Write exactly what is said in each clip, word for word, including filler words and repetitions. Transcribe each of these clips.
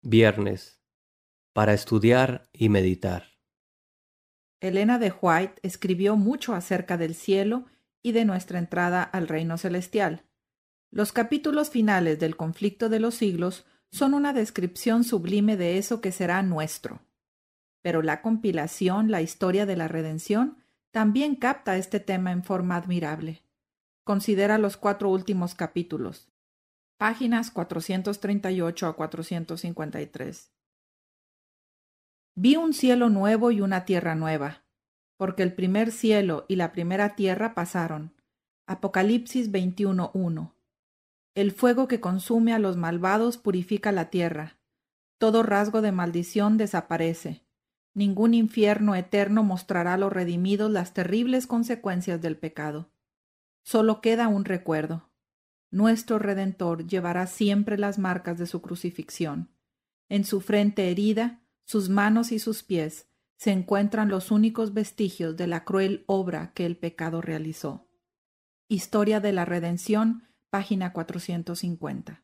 Viernes, para estudiar y meditar. Elena de White escribió mucho acerca del cielo y de nuestra entrada al reino celestial. Los capítulos finales del Conflicto de los Siglos son una descripción sublime de eso que será nuestro. Pero la compilación, La historia de la redención, también capta este tema en forma admirable. Considera los cuatro últimos capítulos, páginas cuatrocientos treinta y ocho a cuatrocientos cincuenta y tres. Vi un cielo nuevo y una tierra nueva, porque el primer cielo y la primera tierra pasaron. Apocalipsis veintiuno uno. El fuego que consume a los malvados purifica la tierra. Todo rasgo de maldición desaparece. Ningún infierno eterno mostrará a los redimidos las terribles consecuencias del pecado. Solo queda un recuerdo. Nuestro Redentor llevará siempre las marcas de su crucifixión. En su frente herida, sus manos y sus pies se encuentran los únicos vestigios de la cruel obra que el pecado realizó. Historia de la Redención, página cuatrocientos cincuenta.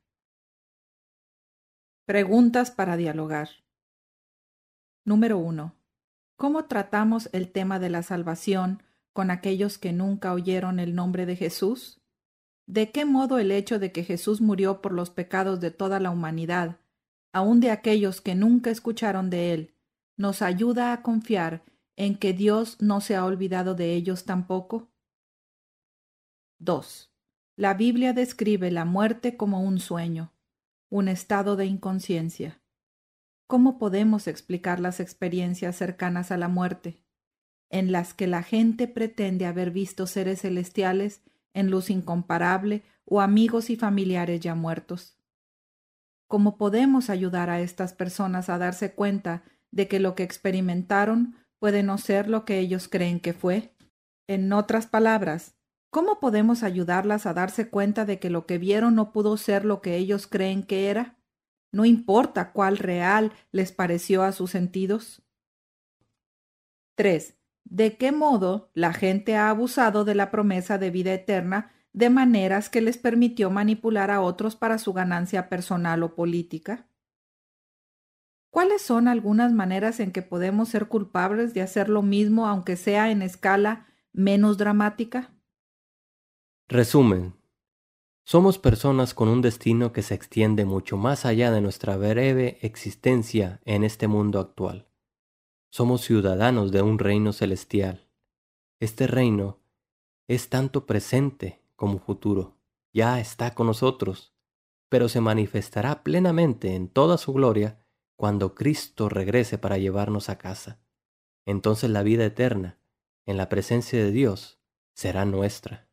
Preguntas para dialogar. Número uno. ¿Cómo tratamos el tema de la salvación con aquellos que nunca oyeron el nombre de Jesús? ¿De qué modo el hecho de que Jesús murió por los pecados de toda la humanidad, aun de aquellos que nunca escucharon de Él, nos ayuda a confiar en que Dios no se ha olvidado de ellos tampoco? dos. La Biblia describe la muerte como un sueño, un estado de inconsciencia. ¿Cómo podemos explicar las experiencias cercanas a la muerte, en las que la gente pretende haber visto seres celestiales en luz incomparable o amigos y familiares ya muertos? ¿Cómo podemos ayudar a estas personas a darse cuenta de que lo que experimentaron puede no ser lo que ellos creen que fue? En otras palabras, ¿cómo podemos ayudarlas a darse cuenta de que lo que vieron no pudo ser lo que ellos creen que era? No importa cuál real les pareció a sus sentidos. tres. ¿De qué modo la gente ha abusado de la promesa de vida eterna de maneras que les permitió manipular a otros para su ganancia personal o política? ¿Cuáles son algunas maneras en que podemos ser culpables de hacer lo mismo, aunque sea en escala menos dramática? Resumen. Somos personas con un destino que se extiende mucho más allá de nuestra breve existencia en este mundo actual. Somos ciudadanos de un reino celestial. Este reino es tanto presente como futuro. Ya está con nosotros, pero se manifestará plenamente en toda su gloria cuando Cristo regrese para llevarnos a casa. Entonces la vida eterna, en la presencia de Dios, será nuestra.